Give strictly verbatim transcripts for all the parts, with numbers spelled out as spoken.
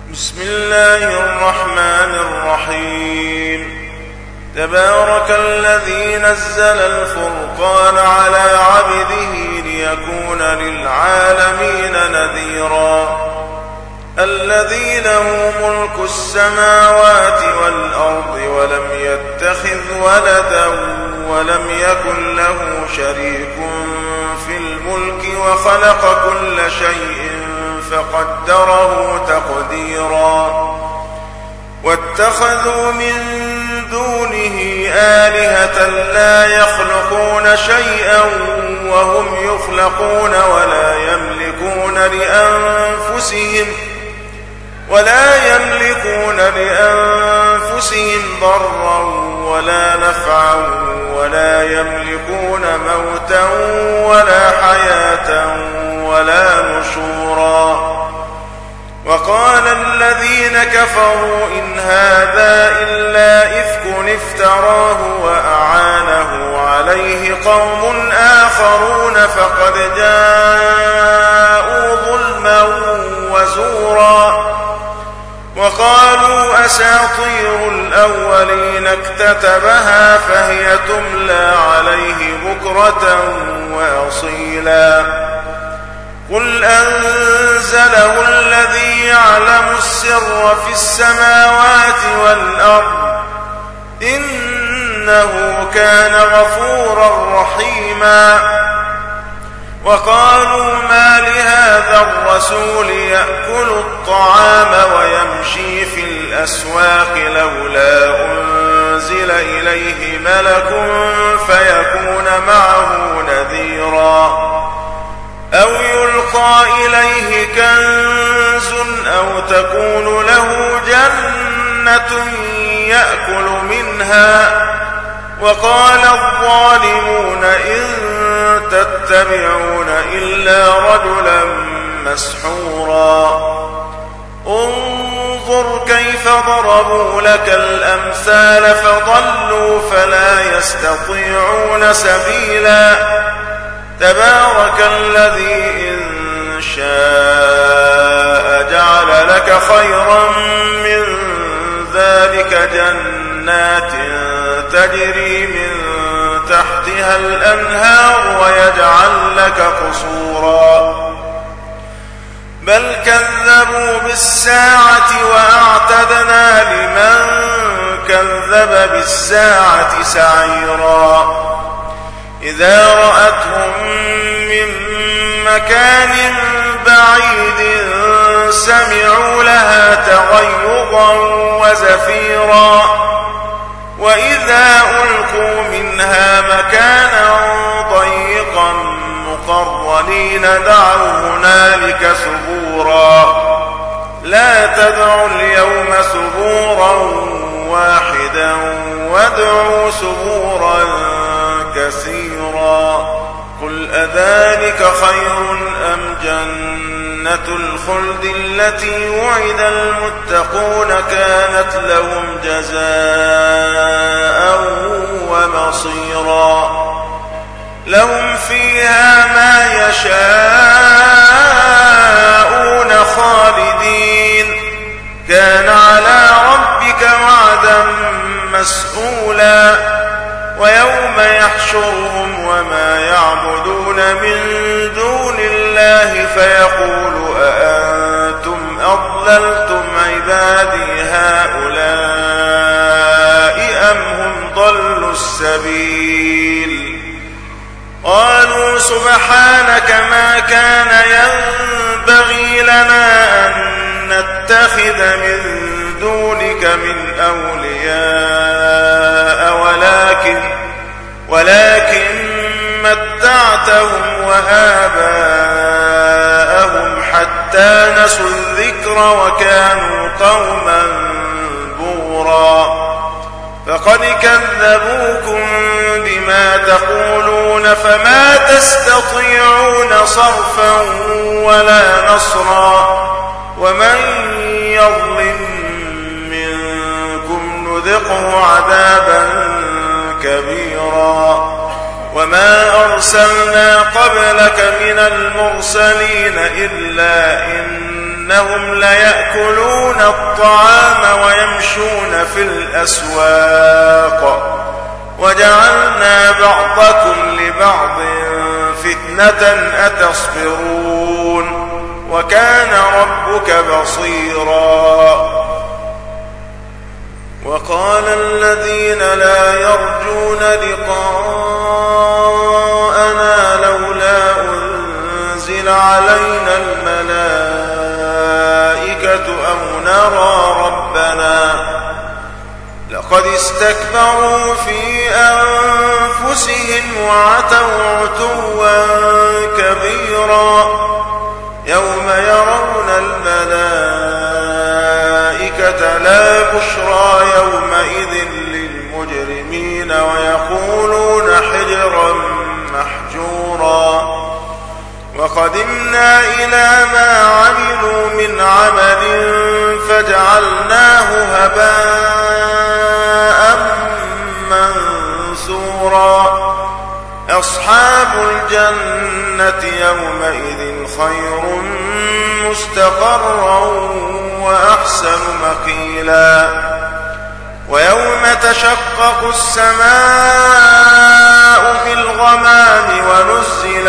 بسم الله الرحمن الرحيم. تبارك الذي نزل الفرقان على عبده ليكون للعالمين نذيرا. الذي له ملك السماوات والأرض ولم يتخذ ولدا ولم يكن له شريك في الملك وخلق كل شيء فقدره تقديرا. واتخذوا من دونه آلهة لا يخلقون شيئا وهم يخلقون ولا يملكون لأنفسهم ولا يملكون لأنفسهم ضرا ولا نفعا ولا يملكون موتا ولا حياة ولا نشورا. وقال الذين كفروا إن هذا إلا إفك افتراه وأعانه عليه قوم آخرون فقد جاءوا ظلما وزورا. وقالوا أساطير الأولين اكتتبها فهي تملى عليه بكرة وأصيلا. قل أنزله الذي يعلم السر في السماوات والأرض إنه كان غفورا رحيما. وقالوا ما لهذا الرسول يأكل الطعام ويمشي في الأسواق لولا أنزل إليه ملك فيكون معه نذيرا. أو يلقى إليه كنز أو تكون له جنة يأكل منها. وقال الظالمون إن تتبعون إلا رجلا مسحورا. انظر كيف ضربوا لك الأمثال فضلوا فلا يستطيعون سبيلا. تبارك الذي إن شاء جعل لك خيرا من ذلك جنات تجري من تحتها الأنهار ويجعل لك قصورا. بل كذبوا بالساعة وأعتدنا لمن كذب بالساعة سعيرا. إذا رأتهم من مكان بعيد سمعوا لها تغيظا وزفيرا. وإذا ألقوا منها مكانا ضيقا مقرنين دعوا هنالك ثبورا. لا تدعوا اليوم ثبورا واحدا وادعوا ثبورا كثيرا. قل أذلك خير أم جنة الخلد التي وعد المتقون كانت لهم جزاء ومصيرا. لهم فيها ما يشاءون خالدين كان على ربك وعدا مسئولا. ويوم يحشرهم وما يعبدون من دون الله فيقول أأنتم أضللتم عبادي هؤلاء أم هم ضلوا السبيل. قالوا سبحانك ما كان ينبغي لنا أن نتخذ من دونك من أولياء ولكن ولكن متعتهم وآباءهم حتى نسوا الذكر وكانوا قوما بورا. فقد كذبوكم بما تقولون فما تستطيعون صرفا ولا نصرا. ومن يظلم منكم نذقه عذابا كبيرا. وما أرسلنا قبلك من المرسلين إلا إنهم ليأكلون ويطعمون الطعام ويمشون في الأسواق وجعلنا بعضكم لبعض فتنة أتصبرون وكان ربك بصيرا. وقال الذين لا يرجون لقاءنا لولا أنزل علينا الملائكة أو نرى ربنا لقد استكبروا في أنفسهم وعتوا عتوا كبيرا يوم يرون الملائكة لا بشرى يومئذ للمجرمين ويقولون حجرا محجورا. وقدمنا إلى ما عملوا من عمل فجعلناه هباء منثورا. أصحاب الجنة يومئذ خير مستقرا وأحسن مقيلا. ويوم تشقق السماء بالغمام ونزل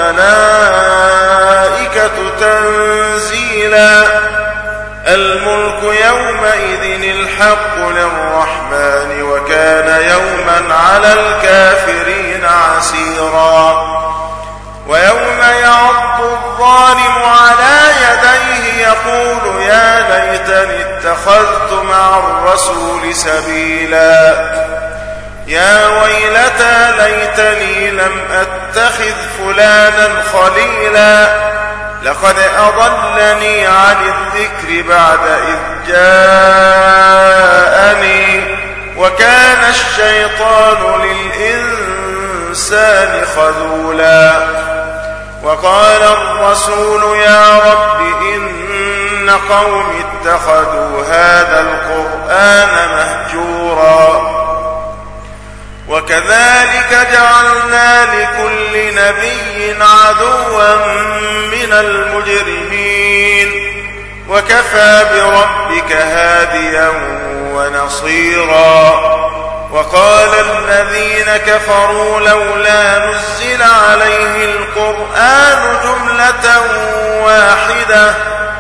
الملائكة تنزيلا. الملك يومئذ الحق للرحمن وكان يوما على الكافرين عسيرا. ويوم يعض الظالم على يديه يقول يا ليتني اتخذت مع الرسول سبيلا. يا ويلتى ليتني لم أتخذ فلانا خليلا لقد أضلني عن الذكر بعد إذ جاءني وكان الشيطان للإنسان خذولا. وقال الرسول يا رب إن قوم اتخذوا هذا القرآن مهجورا. وكذلك جعلنا لكل نبي عدوا من المجرمين وكفى بربك هاديا ونصيرا. وقال الذين كفروا لولا نزل عليه القرآن جملة واحدة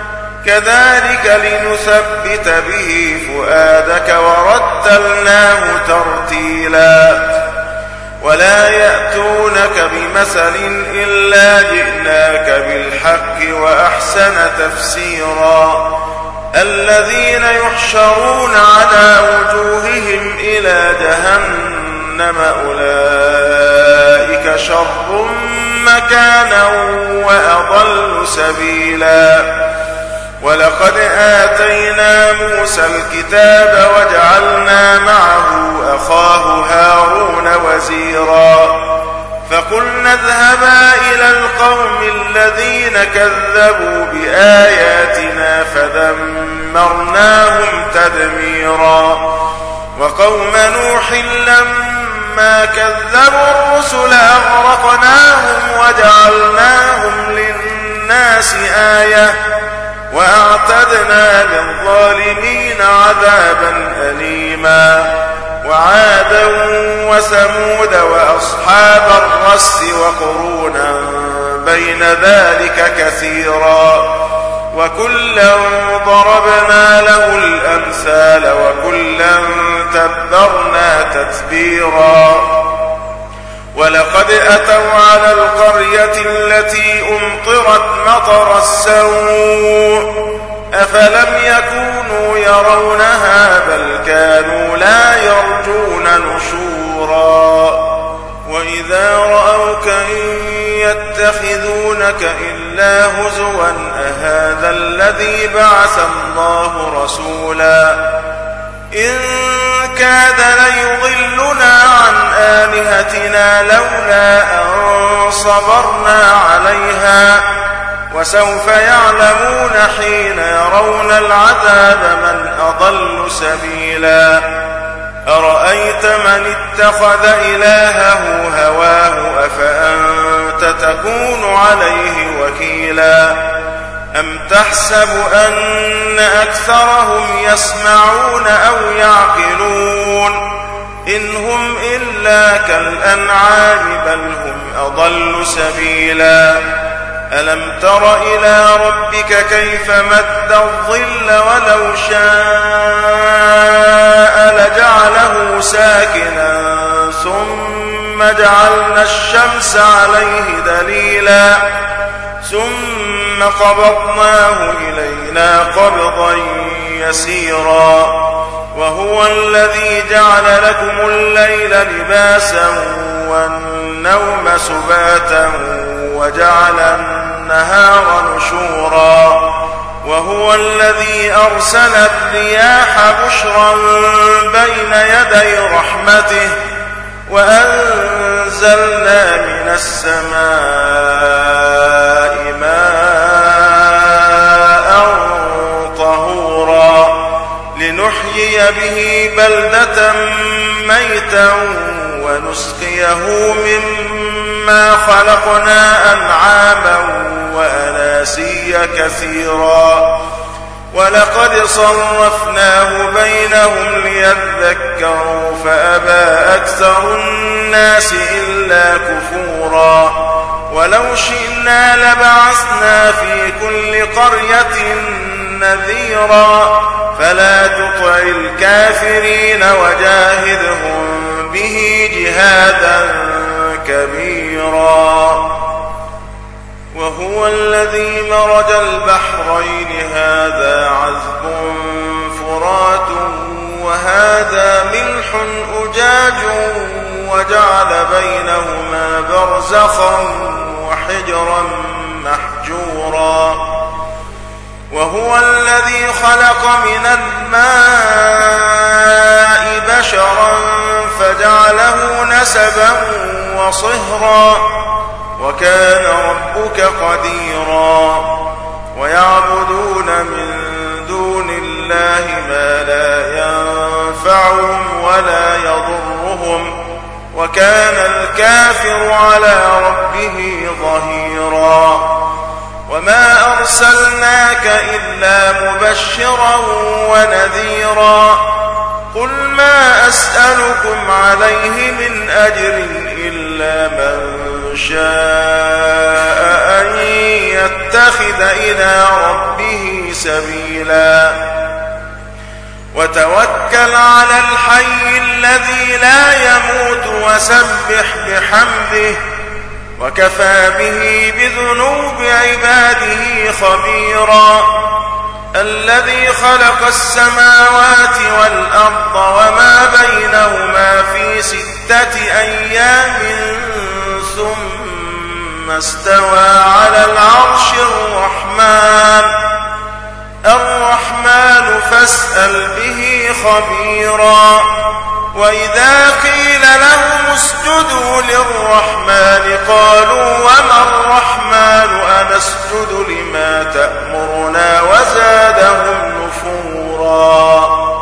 كذلك لنثبت به فؤادك ورتلناه ترتيلا. ولا يأتونك بمثل إلا جئناك بالحق وأحسن تفسيرا. الذين يحشرون على وجوههم إلى جهنم أولئك شر مكانا وأضل سبيلا. ولقد آتينا موسى الكتاب وجعلنا معه أخاه هارون وزيرا. فقلنا اذهبا إلى القوم الذين كذبوا بآياتنا فدمرناهم تدميرا. وقوم نوح لما كذبوا الرسل أغرقناهم وجعلناهم للناس آية وأعتدنا للظالمين عذابا أليما. وعادا وثمود وأصحاب الرس وقرونا بين ذلك كثيرا. وكلا ضربنا له الأمثال وكلا تبرنا تتبيرا. ولقد أتوا على القرية التي أمطرت مطر السوء أفلم يكونوا يرونها بل كانوا لا يرجون نشورا. وإذا رأوك إن يتخذونك إلا هزوا أهذا الذي بعث الله رسولا. إن كاد ليضلنا عن آلهتنا لولا أن صبرنا عليها وسوف يعلمون حين يرون العذاب من أضل سبيلا. أرأيت من اتخذ إلهه هواه أفأنت تكون عليه وكيلا. أم تحسب أن أكثرهم يسمعون أو يعقلون إن هم إلا كالأنعام بل هم أضل سبيلا ألم تر إلى ربك كيف مد الظل ولو شاء لجعله ساكنا ثم جعلنا الشمس عليه دليلا ثم قبضناه إلينا قبضا يسيرا وهو الذي جعل لكم الليل لباسا والنوم سباتا وجعل النهار نشورا وهو الذي أرسل الرياح بشرا بين يدي رحمته وأنزلنا من السماء ماء طهورا لنحيي به بلدة ميتا ونسقيه مما خلقنا أنعاما وأناسيا كثيرا ولقد صرفناه بينهم ليذكروا فأبى أكثر الناس إلا كفورا ولو شئنا لبعثنا في كل قرية نذيرا فلا تطع الكافرين وجاهدهم به جهادا كبيرا وهو الذي مرج البحرين هذا عذب فرات وهذا ملح أجاج وجعل بينهما برزخا وحجرا محجورا وهو الذي خلق من الماء بشرا فجعله نسبا وصهرا وكان ربك قديرا ويعبدون من دون الله ما لا ينفعهم ولا يضرهم وكان الكافر على ربه ظهيرا وما أرسلناك إلا مبشرا ونذيرا قل ما أسألكم عليه من أجر إلا من شاء أن يتخذ إلى ربه سبيلا وتوكل على الحي الذي لا يموت وسبح بحمده وكفى به بذنوب عباده خبيرا الذي خلق السماوات والأرض وما بينهما في ستة أيام ثم استوى على العرش الرحمن الرحمن فاسأل به خبيرا وإذا قيل لهم اسجدوا للرحمن قالوا وما الرحمن أنسجد لما تأمرنا وزادهم نفورا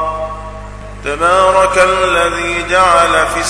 تبارك الذي جعل في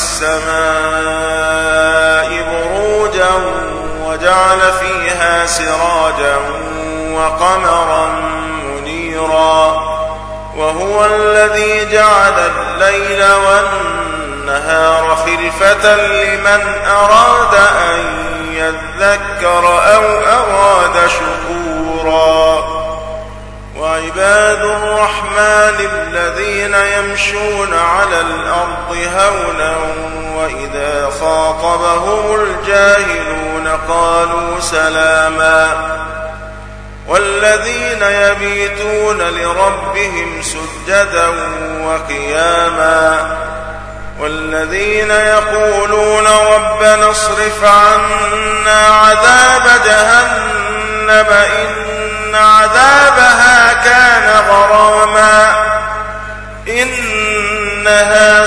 السماء بروجا وجعل فيها سراجا وقمرا منيرا وهو الذي جعل الليل والنهار خلفة لمن أراد أن يذكر أو أراد شكورا وعباد الرحمن الذين يمشون على الأرض هونا وإذا خاطبهم الجاهلون قالوا سلاما والذين يبيتون لربهم سجدا وقياما والذين يقولون ربنا اصرف عنا عذاب جهنم إن عذابها كان غراما إنها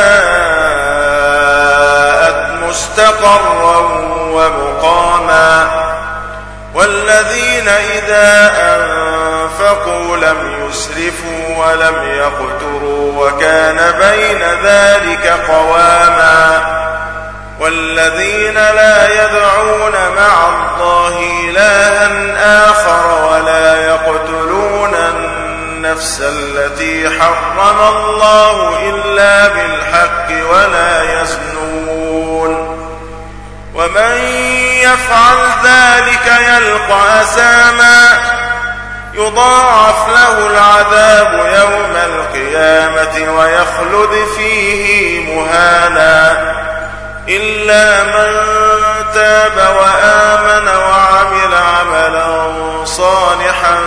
ساءت مستقرا ومقاما والذين إذا أنفقوا لم يسرفوا ولم يقتروا وكان بين ذلك قواما والذين لا يدعون مع الله إلها آخر ولا يقتلون النفس التي حرم الله إلا بالحق ولا يزنون ومن يفعل ذلك يلقى أثاما يضاعف له العذاب يوم القيامة ويخلد فيه مهانا إلا من تاب وآمن وعمل عملا صالحا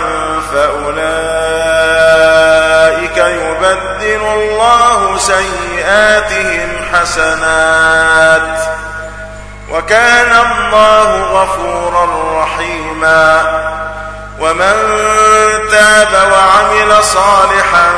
فأولئك يبدل الله سيئاتهم حسنات وكان الله غفورا رحيما ومن تاب وعمل صالحا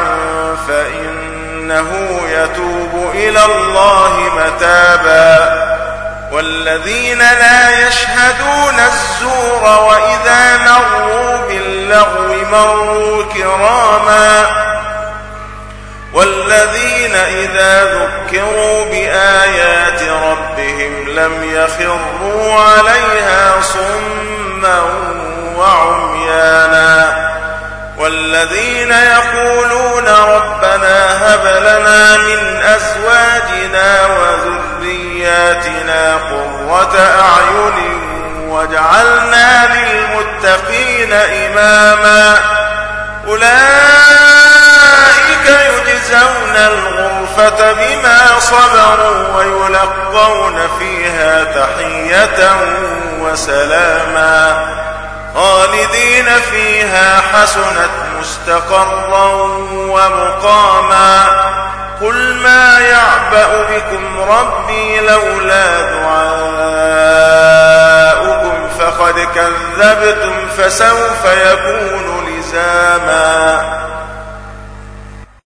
فإنه يتوب إلى الله متابا والذين لا يشهدون الزور وإذا مروا باللغو مروا كراما والذين إذا ذكروا بآيات ربهم لم يخروا عليها صما وعميانا والذين يقولون ربنا هب لنا من أزواجنا وذرياتنا قرة أعين واجعلنا للمتقين إماما أولئك يجزون الغرفة بما صبروا ويلقون فيها تحية وسلاما خالدين فيها حسنت مستقرا ومقاما قل ما يعبأ بكم ربي لولا دعاؤكم فقد كذبتم فسوف يكون لزاما